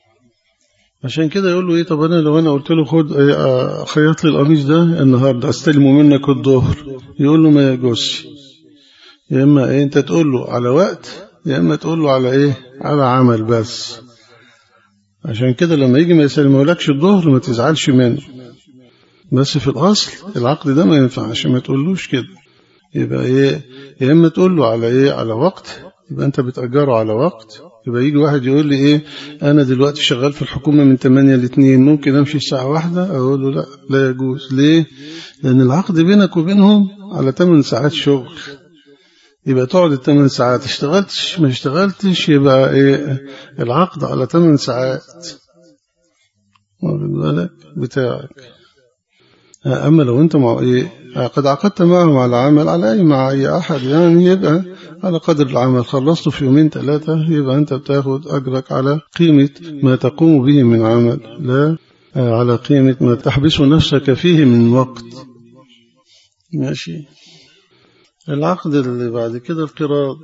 عشان كده يقول له ايه، طب انا لو انا قلت له خد خيط لي القميص ده النهارده استلمه منك الظهر، يقول له ما يجوزش. يا اما ايه انت تقول له على وقت، يا اما تقول له على ايه، على عمل بس. عشان كده لما يجي ما يسلمهولكش الظهر ما تزعلش منه، بس في الاصل العقد ده ما ينفعش، ما تقولوش كده. يبقى ايه، يا اما تقول له على ايه، على وقت، يبقى انت بتأجره على وقت. يبقى يجي واحد يقول لي ايه، انا دلوقتي شغال في الحكومة من ثمانية ل اثنين، ممكن امشي الساعة واحدة؟ اقول له لا، لا يجوز. ليه؟ لان العقد بينك وبينهم على ثمان ساعات شغل. يبقى تقعد الثمان ساعات، اشتغلتش ما اشتغلتش يبقى ايه، العقد على ثمان ساعات، واخد بالك بتاعك. أما لو أنت مع إيه، قد عقدت معهم على عمل، على أي مع أي أحد يعني، يبقى على قدر العمل، خلصته في يومين ثلاثة، يبقى أنت بتاخد أجرك على قيمة ما تقوم به من عمل، لا على قيمة ما تحبس نفسك فيه من وقت. ماشي. العقد اللي بعد كده القراض.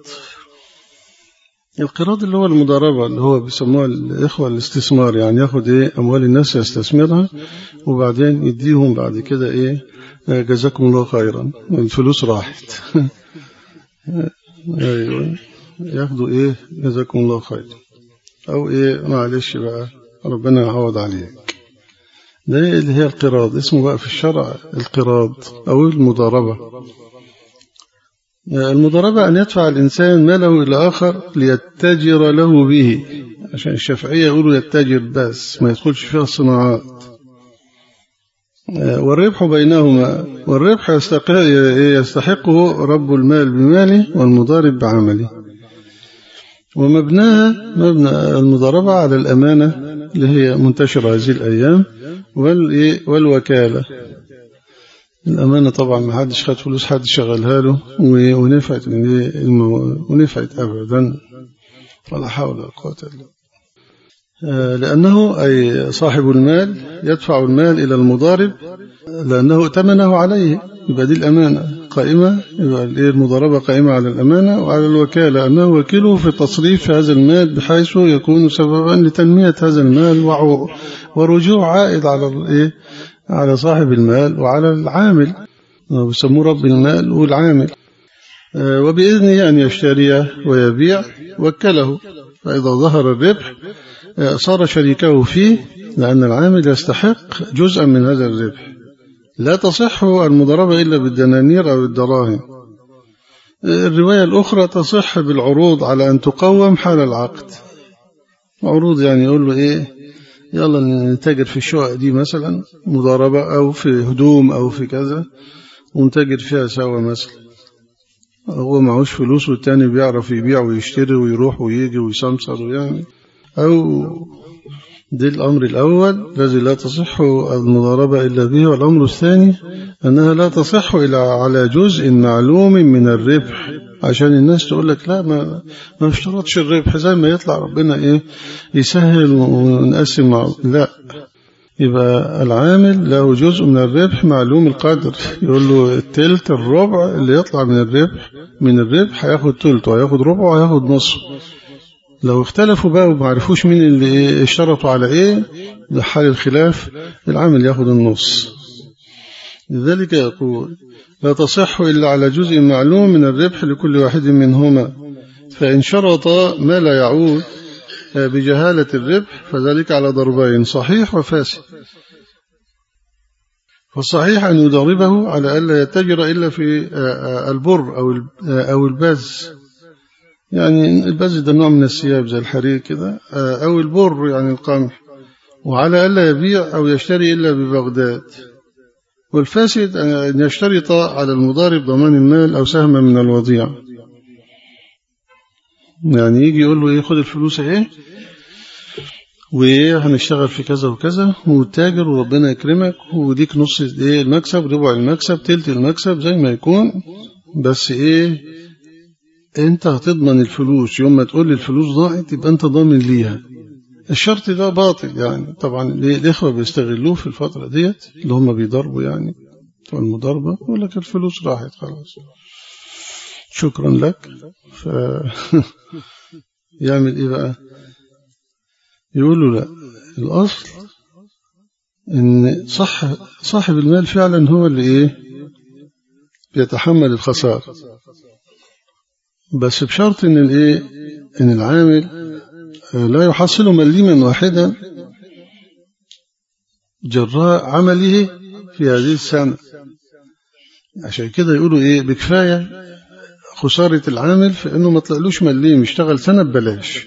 القراض اللي هو المضاربة، اللي هو بيسموها الإخوة الاستثمار، يعني ياخد إيه أموال الناس يستثمرها وبعدين يديهم بعد كده إيه، جزاكم الله خيرا، الفلوس راحت. أيوة، ياخدوا إيه، جزاكم الله خيرا، أو إيه معلش بقى ربنا يعوض عليك. ده اللي هي القراض، اسمه بقى في الشرع القراض أو المضاربة. المضاربة أن يدفع الإنسان ماله إلى آخر ليتجر له به، عشان الشافعية يقولوا يتجر بس، ما يدخلش فيها الصناعات. والربح بينهما، والربح يستحقه رب المال بماله والمضارب بعمله. ومبناها، مبنى المضاربة على الأمانة اللي هي منتشرة هذه الأيام، والوكالة. الأمانة طبعا ما حدش خد فلوس حد شغلها له ونفعت ونفعت أبدا، ولا حول ولا قوة إلا بالله. لأنه أي صاحب المال يدفع المال إلى المضارب لأنه ائتمنه عليه، يبقى دي الأمانة قائمة، يبقى المضاربة قائمة على الأمانة وعلى الوكالة، أنه وكيله في تصريف هذا المال بحيث يكون سببا لتنمية هذا المال ورجوع عائد على على صاحب المال وعلى العامل، بيسموه رب المال والعامل. وبإذنه أن يشتري ويبيع وكله، فإذا ظهر الربح صار شريكه فيه، لأن العامل يستحق جزءا من هذا الربح. لا تصح المضاربة إلا بالدنانير أو الدراهم. الرواية الأخرى تصح بالعروض على أن تقوم حال العقد. عروض يعني يقول له إيه، يلا نتاجر في الشقق دي مثلا مضاربة، أو في هدوم أو في كذا ونتاجر فيها سوا مثلا. هو معوش فلوس والتاني بيعرف يبيع ويشتري ويروح ويجي ويسمسر ويعني، أو دي الأمر الأول الذي لا تصح المضاربة إلا به. والأمر الثاني أنها لا تصح إلا على جزء معلوم من الربح، عشان الناس تقول لك لا ما ما اشترطش الربح، زي ما يطلع ربنا إيه يسهل ونقسم مع... لا، يبقى العامل له جزء من الربح معلوم القدر، يقول له التلت الربع اللي يطلع من الربح، من الربح هياخد تلت وهياخد ربع وهياخد نصف. لو اختلفوا بقى وما عرفوش مين اللي اشترطوا على ايه، بحال الخلاف العامل ياخد النص. لذلك يقول لا تصح إلا على جزء معلوم من الربح لكل واحد منهما، فإن شرط ما لا يعود بجهالة الربح فذلك على ضربين، صحيح وفاسد. فالصحيح أن يضربه على ألا يتجر إلا في البر أو البز، يعني البز ده نوع من الثياب زي الحرير كده، أو البر يعني القمح، وعلى ألا يبيع أو يشتري إلا ببغداد. والفاسد أن يشترط على المضارب ضمان المال أو سهم من الوضيع، يعني يجي يقول له إيه خد الفلوس إيه وهنشتغل في كذا وكذا والتاجر وربنا يكرمك وديك نص إيه المكسب، ربع المكسب، تلت المكسب، زي ما يكون، بس إيه أنت هتضمن الفلوس، يوم ما تقول لي الفلوس ضاعت يبقى أنت ضامن ليها. الشرط ده باطل يعني، طبعا الإخوة بيستغلوه في الفترة ديت اللي هم بيضربوا يعني المضاربة، يقول لك الفلوس راحت خلاص شكرا لك، ف يعمل إيه بقى؟ يقول له لا، الأصل إن صح صاحب المال فعلا هو اللي إيه بيتحمل الخسارة، بس بشرط إن الإيه إن العامل لا يحصل مليما واحدا جراء عمله في هذه السنة. عشان كده يقولوا إيه بكفاية خسارة العامل في إنه ما طلعلوش مليم، يشتغل سنة ببلاش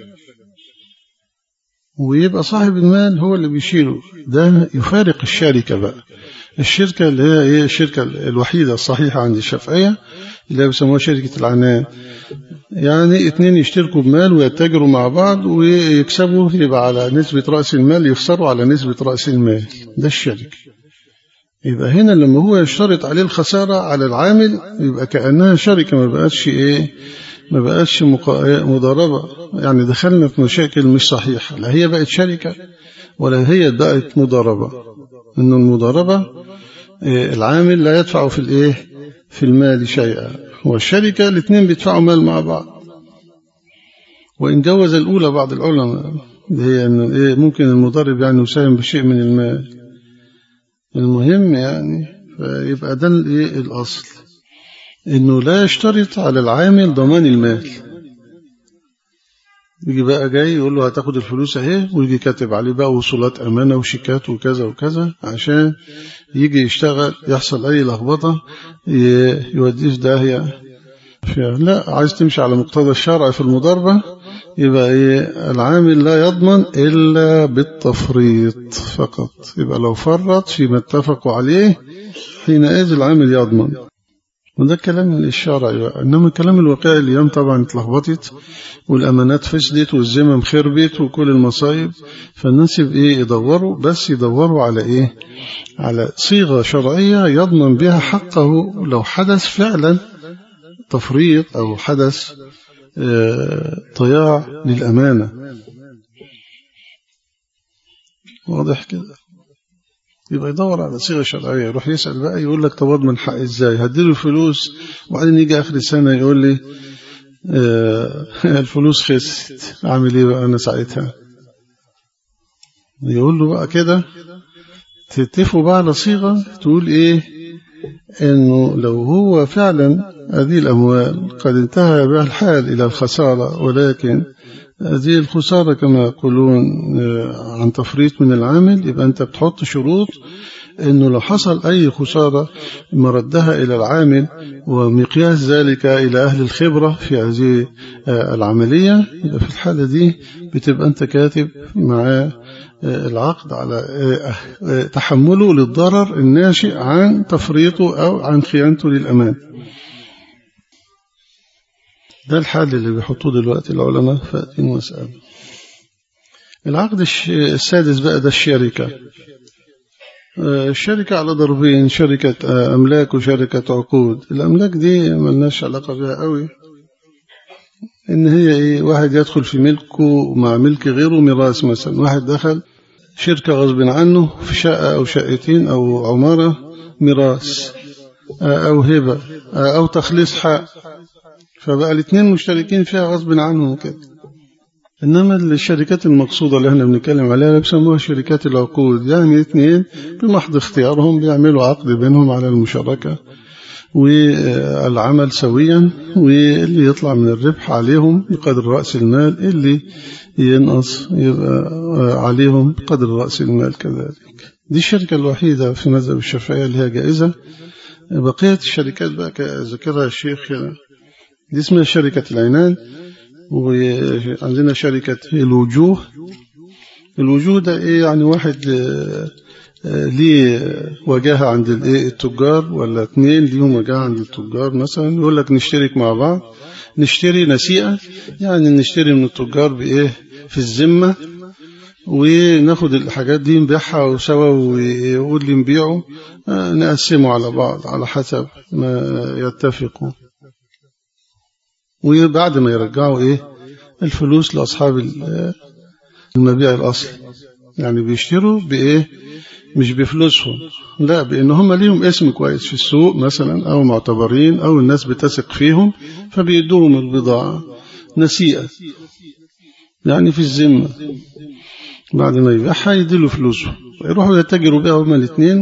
ويبقى صاحب المال هو اللي بيشيله. ده يفارق الشركة بقى، الشركة اللي هي إيه الشركة الوحيدة الصحيحة عند الشافعية اللي بيسموها شركة العنان. يعني اتنين يشتركوا بمال ويتاجروا مع بعض ويكسبوا، يبقى على نسبة رأس المال، يخسروا على نسبة رأس المال. ده الشركة. يبقى هنا لما هو يشترط عليه الخسارة على العامل يبقى كأنها شركة، ما بقتش إيه ما بقتش مضاربة. يعني دخلنا في مشاكل مش صحيحة، لا هي بقت شركة ولا هي بقت مضاربة. إنه المضاربة العامل لا يدفع في الإيه في المال شيئا، والشركة الاثنين بيدفعوا مال مع بعض. وإن جوز الأولى بعض العلماء هي إنه إيه ممكن المضارب يعني يساهم بشيء من المال. المهم يعني فيبقى ده الإيه الأصل، إنه لا يشترط على العامل ضمان المال. يجي بقى جاي يقول له هتاخد الفلوس اهي، ويجي كاتب عليه بقى وصولات أمانة وشيكات وكذا وكذا عشان يجي يشتغل يحصل أي لخبطة يوديه في داهية فيها. لا، عايز تمشي على مقتضى الشرع في المضاربة يبقى إيه العامل لا يضمن إلا بالتفريط فقط. يبقى لو فرط فيما اتفقوا عليه حينئذ العامل يضمن. وده الكلام الشرعي. إنما الكلام الواقعي اليوم طبعا اتلخبطت والأمانات فسدت والزمم خربت وكل المصايب. فالناس إيه يدوروا، بس يدوروا على إيه على صيغة شرعية يضمن بها حقه لو حدث فعلا تفريط أو حدث ضياع للأمانة. واضح كده؟ يبقى يدور على صيغة شرعية. يروح يسأل بقى يقول لك طب اضمن حق ازاي؟ هديله الفلوس وبعدين يجي آخر السنة يقول لي آه الفلوس خست، أعمل ايه بقى أنا ساعتها؟ يقول له بقى كده تتفقوا بقى على صيغة تقول ايه انه لو هو فعلا هذه الأموال قد انتهى بها الحال إلى الخسارة، ولكن هذه الخسارة كما يقولون عن تفريط من العامل، يبقى أنت بتحط شروط أنه لو حصل أي خسارة مردها إلى العامل، ومقياس ذلك إلى أهل الخبرة في هذه العملية. يبقى في الحالة دي بتبقى أنت كاتب مع العقد على تحمله للضرر الناشئ عن تفريطه أو عن خيانته للأمان. ده الحل اللي بيحطوه دلوقتي العلماء فاتين واسأل. العقد السادس بقى ده الشركة. الشركة على ضربين، شركة أملاك وشركة عقود. الأملاك دي ملناش علاقة بها قوي، إن هي إيه واحد يدخل في ملكه مع ملك غيره ميراث. مثلا واحد دخل شركة غصب عنه في شقة أو شقتين أو عمارة ميراث أو هبة أو تخليص حق، فبقى الاثنين مشتركين فيها غصب عنهم كده. إنما الشركات المقصودة اللي احنا بنتكلم عليها بيسموها شركات العقود، يعني اثنين بمحض اختيارهم بيعملوا عقد بينهم على المشاركة والعمل سويا، واللي يطلع من الربح عليهم بقدر رأس المال، اللي ينقص يبقى عليهم بقدر رأس المال كذلك. دي الشركة الوحيدة في مذهب الشافعية اللي هي جائزة. بقية الشركات بقى كذكرها الشيخ دي اسمها شركة العنان. وعندنا شركة الوجوه. الوجوه ده ايه يعني واحد ليه وجاهة عند التجار، ولا اثنين ليهم وجاهة عند التجار. مثلا يقول لك نشترك مع بعض، نشتري نسيئة، يعني نشتري من التجار بإيه في الذمة، وناخد الحاجات دي نبيعها سوا، ويقول لي نبيعه نقسمه على بعض على حسب ما يتفقوا، وبعد ما يرجعوا ايه الفلوس لأصحاب المبيع الأصلي. يعني بيشتروا بإيه مش بفلوسهم، لا، بأن هم ليهم اسم كويس في السوق مثلا، أو معتبرين، أو الناس بتثق فيهم، فبيدوهم البضاعة نسيئة يعني في الذمة. بعد ما يبيعها يديله فلوسه يروحوا يتاجروا بها هما الاثنين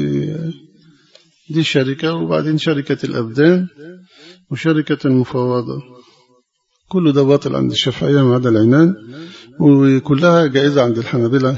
دي شركة. وبعدين شركة الأبدان وشركة المفاوضة كله ده باطل عند الشافعية ما عدا العنان، وكلها جائزة عند الحنابلة.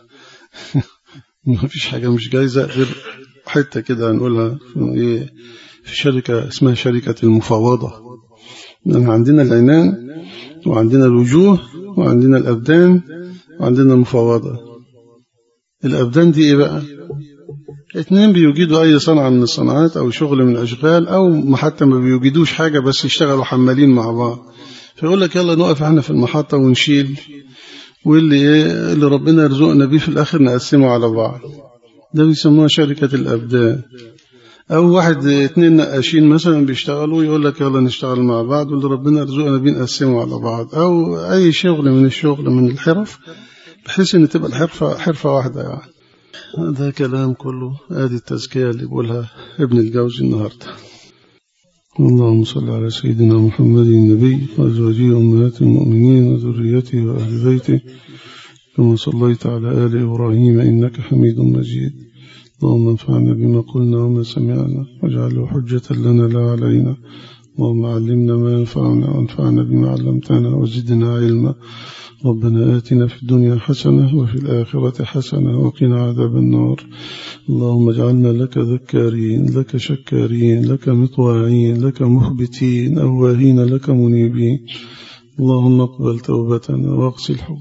ما فيش حاجة مش جائزة غير حتة كده هنقولها في شركة اسمها شركة المفاوضة. لأن عندنا العنان وعندنا الوجوه وعندنا الأبدان وعندنا المفاوضة. الأبدان دي إيه بقى؟ اثنين بيوجدوا أي صنعة من الصناعات أو شغل من الأشغال، أو حتى ما بيوجدوش حاجة بس يشتغلوا حمالين مع بعض، فيقول لك يلا نقف احنا في المحطة ونشيل، واللي إيه اللي ربنا يرزقنا بيه في الآخر نقسمه على بعض. ده بيسموها شركة الأبدان. أو واحد اثنين نقاشين مثلا بيشتغلوا يقول لك يلا نشتغل مع بعض، واللي ربنا يرزقنا بيه نقسمه على بعض. أو أي شغل من الشغل من الحرف بحيث أن تبقى الحرفة حرفة واحدة يعني. هذا كلام كله هذه التزكية اللي بقولها ابن الجوزي النهاردة. اللهم صل على سيدنا محمد النبي وأزواجه أمهات المؤمنين وذريته وأهل بيته كما صليت على آل إبراهيم إنك حميد مجيد. اللهم انفعنا بما قلنا وما سمعنا واجعله حجة لنا لا علينا. اللهم علمنا ما ينفعنا وانفعنا بما علمتنا وزدنا علما. ربنا آتنا في الدنيا حسنة وفي الآخرة حسنة وقنا عذاب النار. اللهم اجعلنا لك ذكارين لك شكارين لك مطواعين لك مخبتين أواهين لك منيبين. اللهم اقبل توبتنا واغسل حب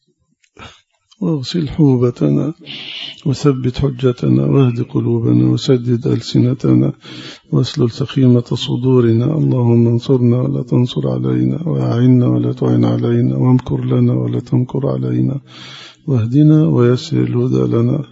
واغسل حوبتنا وثبت حجتنا واهد قلوبنا وسدد ألسنتنا واسلل سخيمة صدورنا. اللهم انصرنا ولا تنصر علينا، وأعنا ولا تعن علينا، وامكر لنا ولا تمكر علينا، واهدنا ويسر الهدى لنا.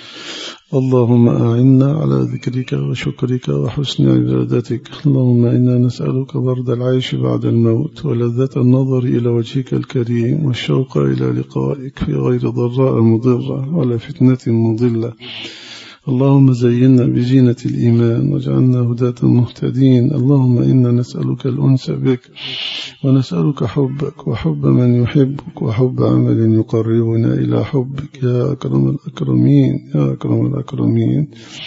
اللهم أعنا على ذكرك وشكرك وحسن عبادتك. اللهم إنا نسألك برد العيش بعد الموت ولذة النظر إلى وجهك الكريم والشوق إلى لقائك في غير ضراء مضرة ولا فتنة مضلة. اللهم زينا بزينة الإيمان واجعلنا هداة مهتدين. اللهم إنا نسألك الأنس بك ونسألك حبك وحب من يحبك وحب عمل يقربنا إلى حبك يا أكرم الأكرمين يا أكرم الأكرمين.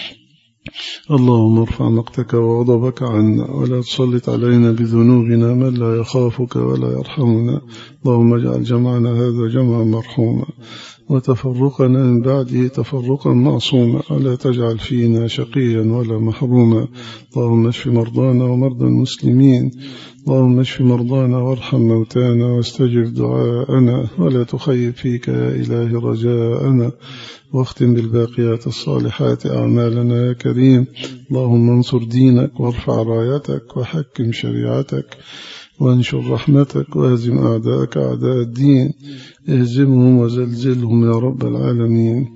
اللهم ارفع مقتك وغضبك عنا ولا تسلط علينا بذنوبنا من لا يخافك ولا يرحمنا. اللهم اجعل جمعنا هذا جمعا مرحوما وتفرقنا من بعده تفرقا معصوما ولا تجعل فينا شقيا ولا محروما. اللهم اشف مرضانا ومرضى المسلمين. اللهم اشف مرضانا وارحم موتانا واستجب دعاءنا ولا تخيب فيك يا إله رجاءنا. واختم بالباقيات الصالحات أعمالنا يا كريم. اللهم انصر دينك وارفع رايتك وحكم شريعتك وانشر رحمتك واهزم أعداءك أعداء الدين. اهزمهم وزلزلهم يا رب العالمين.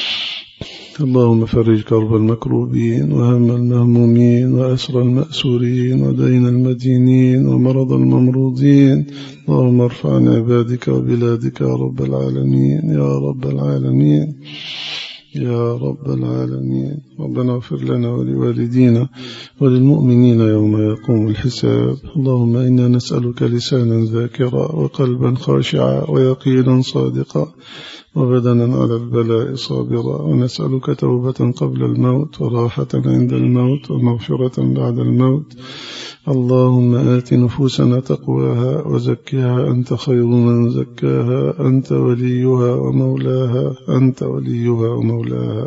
اللهم فرج كرب المكروبين وهم المهمومين وأسر المأسورين ودين المدينين ومرض الممروضين. اللهم ارفع عن عبادك وبلادك يا رب العالمين يا رب العالمين يا رب العالمين. ربنا اغفر لنا ولوالدينا وللمؤمنين يوم يقوم الحساب. اللهم إنا نسألك لسانا ذاكرا وقلبا خاشعا ويقينا صادقا وبدنا على البلاء صابرا. ونسألك توبة قبل الموت وراحة عند الموت ومغفرة بعد الموت. اللهم آت نفوسنا تقواها وزكها أنت خير من زكاها أنت وليها ومولاها أنت وليها ومولاها.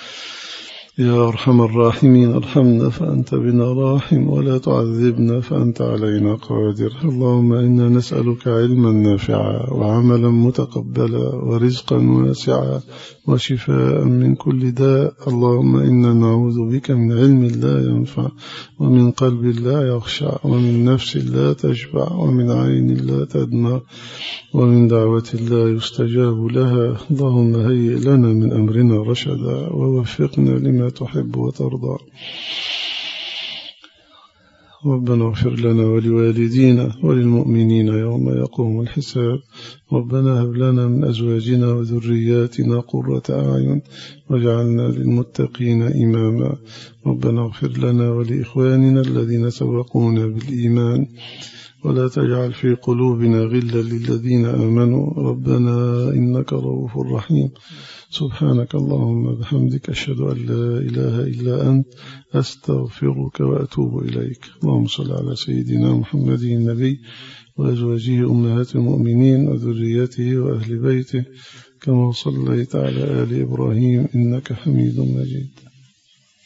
يا أرحم الراحمين ارحمنا فأنت بنا راحم ولا تعذبنا فأنت علينا قادر. اللهم إنا نسألك علما نافعا وعملا متقبلا ورزقا واسعا وشفاء من كل داء. اللهم إنا نعوذ بك من علم لا ينفع ومن قلب لا يخشع ومن نفس لا تشبع ومن عين لا تدمع ومن دعوة لا يستجاب لها. اللهم هيئ لنا من أمرنا رشدا ووفقنا لما تحب وترضى. ربنا اغفر لنا ولوالدينا وللمؤمنين يوم يقوم الحساب. ربنا هب لنا من أزواجنا وذرياتنا قرة أعين واجعلنا للمتقين إماما. ربنا اغفر لنا ولإخواننا الذين سبقونا بالإيمان ولا تجعل في قلوبنا غلا للذين آمنوا ربنا إنك رؤوف رحيم. سبحانك اللهم بحمدك أشهد أن لا إله إلا أنت أستغفرك وأتوب إليك. اللهم صل على سيدنا محمد النبي وأزواجه أمهات المؤمنين وذريته وأهل بيته كما صليت على آل إبراهيم إنك حميد مجيد.